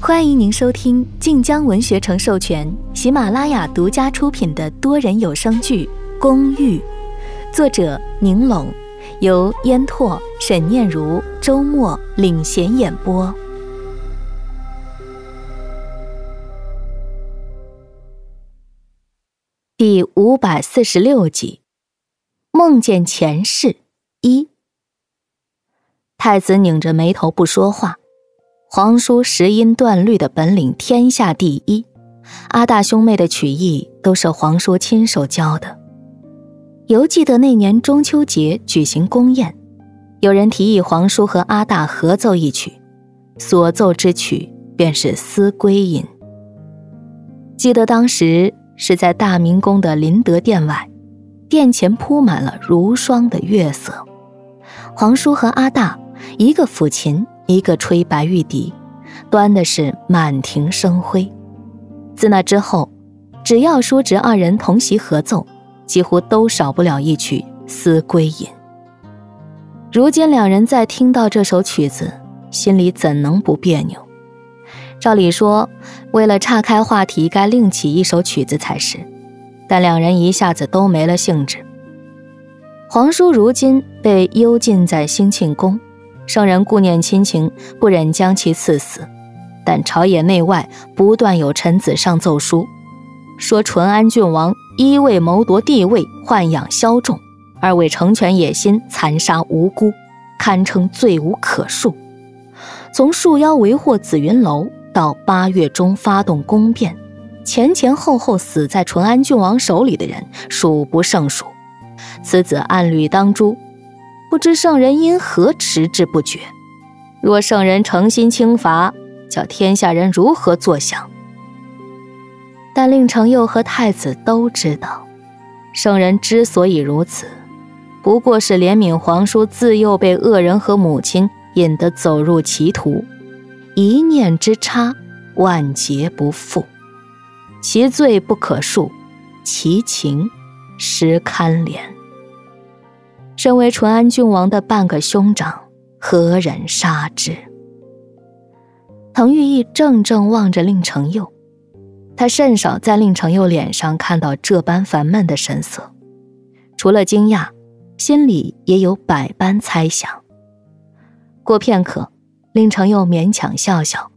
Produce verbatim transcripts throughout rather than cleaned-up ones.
欢迎您收听晋江文学城授权、喜马拉雅独家出品的多人有声剧《公寓》，作者宁拢，由烟拓、沈念如、周末领衔演播。第五百四十六集，梦见前世一。太子拧着眉头不说话。皇叔识音断律的本领天下第一，阿大兄妹的曲艺都是皇叔亲手教的。犹记得那年中秋节举行宫宴，有人提议皇叔和阿大合奏一曲，所奏之曲便是《思归吟》。记得当时是在大明宫的麟德殿外，殿前铺满了如霜的月色，皇叔和阿大一个抚琴，一个吹白玉笛，端的是满庭生辉。自那之后，只要叔侄二人同席合奏，几乎都少不了一曲《思归吟》。如今两人再听到这首曲子，心里怎能不别扭？照理说，为了岔开话题，该另起一首曲子才是，但两人一下子都没了兴致。皇叔如今被幽禁在兴庆宫，圣人顾念亲情，不忍将其赐死，但朝野内外不断有臣子上奏书，说淳安郡王一为谋夺帝位，豢养枭众，二为成全野心，残杀无辜，堪称罪无可恕。从束腰为祸紫云楼到八月中发动宫变，前前后后死在淳安郡王手里的人数不胜数，此子按律当诛，不知圣人因何迟滞不决？若圣人诚心轻罚，叫天下人如何作想？但令程佑和太子都知道，圣人之所以如此，不过是怜悯皇叔自幼被恶人和母亲引得走入歧途，一念之差，万劫不复。其罪不可恕，其情实堪怜。身为淳安郡王的半个兄长，何忍杀之？滕玉义怔怔望着令程佑，他甚少在令程佑脸上看到这般烦闷的神色，除了惊讶，心里也有百般猜想。过片刻，令程佑勉强笑笑，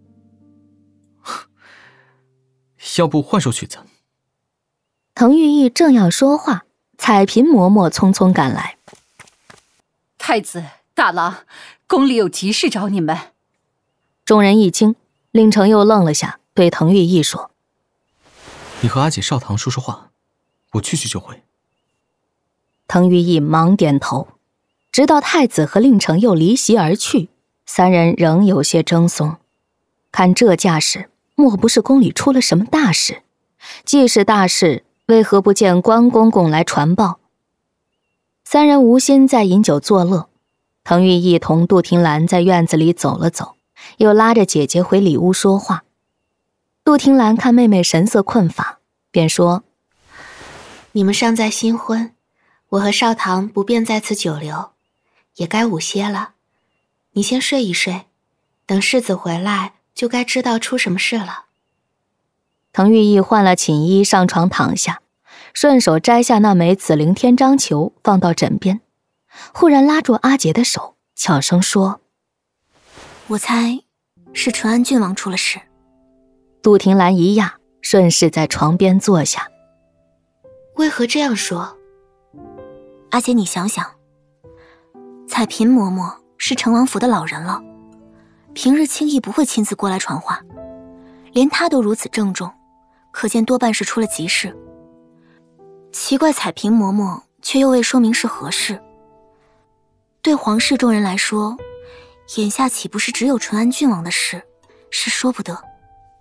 要不换首曲子？ 滕玉义正要说话，彩嫔嬷嬷匆匆赶来。 太子、大郎，宫里有急事找你们。 众人一惊，令程佑愣了下，对滕玉义说： 你和阿姐少堂说说话，我去去就回。 滕玉义忙点头，直到太子和令程佑离席而去，三人仍有些怔忪。看这架势，莫不是宫里出了什么大事？既是大事，为何不见关公公来传报？三人无心再饮酒作乐，滕玉义同杜婷兰在院子里走了走，又拉着姐姐回里屋说话。杜婷兰看妹妹神色困乏，便说： 你们尚在新婚，我和少堂不便在此久留，也该午歇了。你先睡一睡，等世子回来就该知道出什么事了。 滕玉义换了寝衣上床躺下，顺手摘下那枚紫菱天章球放到枕边，忽然拉住阿杰的手，悄声说： 我猜是淳安郡王出了事。 杜婷兰一讶，顺势在床边坐下。 为何这样说？ 阿姐，你想想，彩嫔嬷嬷是成王府的老人了，平日轻易不会亲自过来传话，连她都如此郑重，可见多半是出了急事。奇怪，彩嫔嬷嬷却又未说明是何事。对皇室众人来说，眼下岂不是只有淳安郡王的事，是说不得。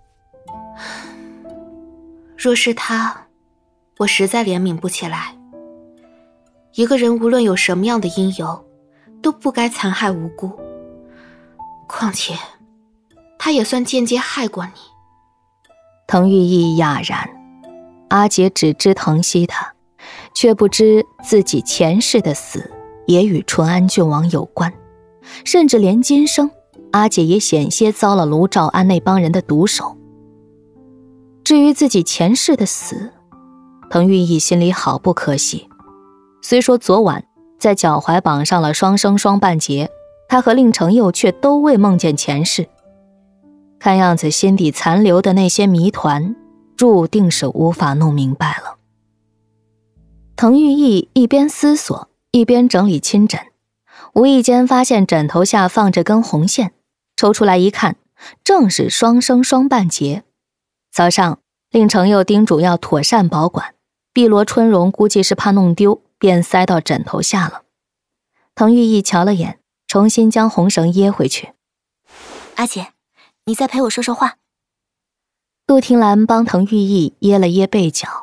若是他，我实在怜悯不起来。一个人无论有什么样的因由，都不该残害无辜。况且，他也算间接害过你。 滕玉义哑然，阿杰只知疼惜他，却不知自己前世的死也与淳安郡王有关，甚至连今生阿姐也险些遭了卢兆安那帮人的毒手。至于自己前世的死，滕玉义心里好不可喜。虽说昨晚在脚踝绑上了双生双半结，他和令程佑却都未梦见前世。看样子心底残留的那些谜团，注定是无法弄明白了。滕玉义一边思索，一边整理亲枕，无意间发现枕头下放着根红线，抽出来一看，正是双生双半结。早上令程佑叮嘱要妥善保管，碧螺春绒估计是怕弄丢，便塞到枕头下了。滕玉义瞧了眼，重新将红绳掖回去。 阿姐，你再陪我说说话。 杜婷兰帮滕玉义掖了掖背角。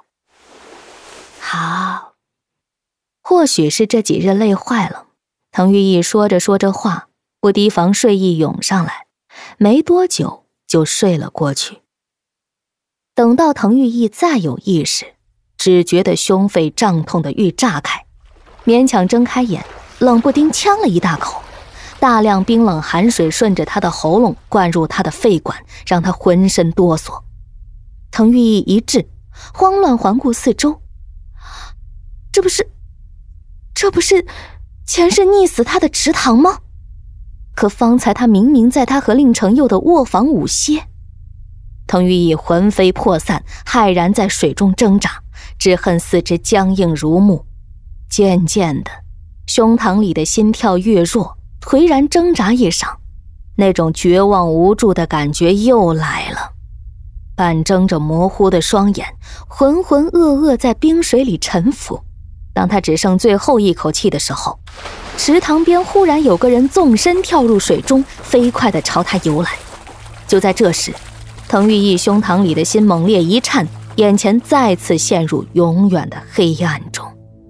好。或许是这几日累坏了，滕玉义说着说着话，不提防睡意涌上来，没多久就睡了过去。等到滕玉义再有意识，只觉得胸肺胀痛的欲炸开，勉强睁开眼，冷不丁呛了一大口，大量冰冷寒水顺着他的喉咙灌入他的肺管，让他浑身哆嗦。滕玉义一滞，慌乱环顾四周，这不是这不是前世溺死他的池塘吗？可方才他明明在他和令程佑的卧房午歇。滕玉义魂飞魄散，骇然在水中挣扎，只恨四肢僵硬如木。渐渐的，胸膛里的心跳越弱，颓然挣扎一晌，那种绝望无助的感觉又来了。半睁着模糊的双眼，浑浑噩噩在冰水里沉浮。当他只剩最后一口气的时候，池塘边忽然有个人纵身跳入水中，飞快地朝他游来。就在这时，滕玉义胸膛里的心猛烈一颤，眼前再次陷入永远的黑暗中。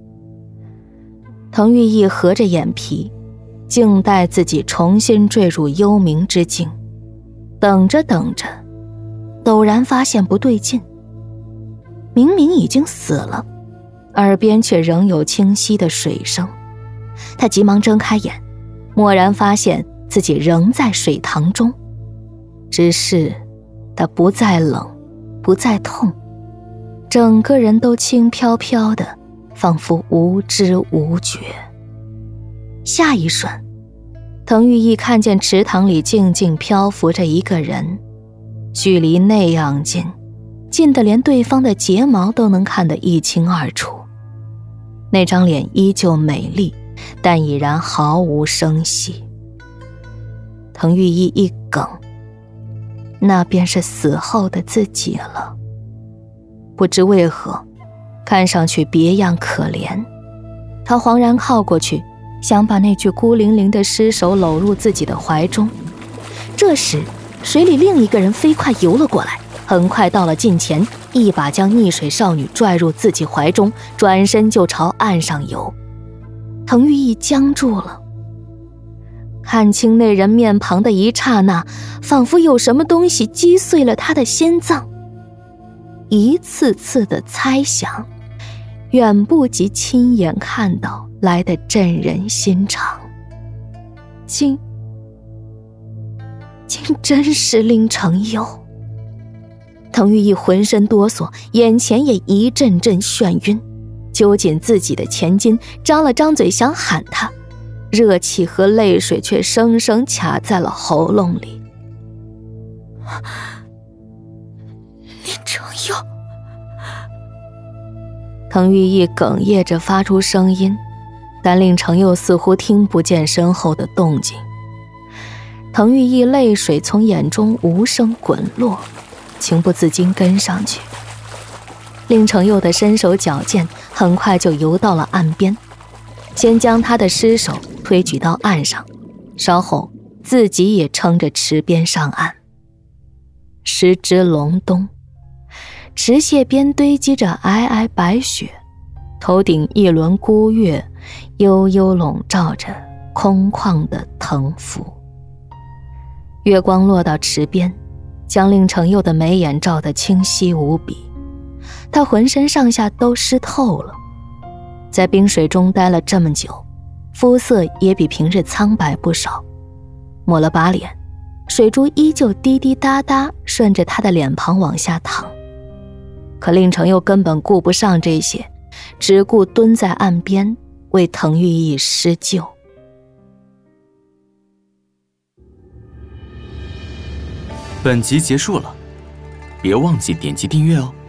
滕玉义合着眼皮，静待自己重新坠入幽冥之境。等着等着，陡然发现不对劲，明明已经死了，耳边却仍有清晰的水声。他急忙睁开眼，蓦然发现自己仍在水塘中，只是他不再冷，不再痛，整个人都轻飘飘的，仿佛无知无觉。下一瞬，滕玉义看见池塘里静静漂浮着一个人，距离那样近，近得连对方的睫毛都能看得一清二楚。那张脸依旧美丽，但已然毫无生息。滕玉义一哽，那便是死后的自己了。不知为何，看上去别样可怜。他惶然靠过去，想把那具孤零零的尸首搂入自己的怀中。这时，水里另一个人飞快游了过来，很快到了近前，一把将溺水少女拽入自己怀中，转身就朝岸上游。滕玉义僵住了，看清那人面庞的一刹那，仿佛有什么东西击碎了他的心脏。一次次的猜想，远不及亲眼看到来得震人心肠。竟竟真是令程佑。滕玉义浑身哆嗦，眼前也一阵阵眩晕，揪紧自己的前襟，张了张嘴想喊他，热气和泪水却生生卡在了喉咙里。 令程佑。 滕玉义哽咽着发出声音，但令程佑似乎听不见身后的动静。滕玉义泪水从眼中无声滚落，情不自禁跟上去。令程佑的身手矫健，很快就游到了岸边，先将他的尸首推举到岸上，稍后自己也撑着池边上岸。时值隆冬，池榭边堆积着皑皑白雪，头顶一轮孤月悠悠笼罩着空旷的藤府。月光落到池边，将令程佑的眉眼照得清晰无比，他浑身上下都湿透了。在冰水中待了这么久，肤色也比平日苍白不少，抹了把脸， 水珠依旧滴滴答答顺着他的脸庞往下淌。可令城又根本顾不上这些，只顾蹲在岸边为滕玉意施救。 本集结束了，别忘记点击订阅哦。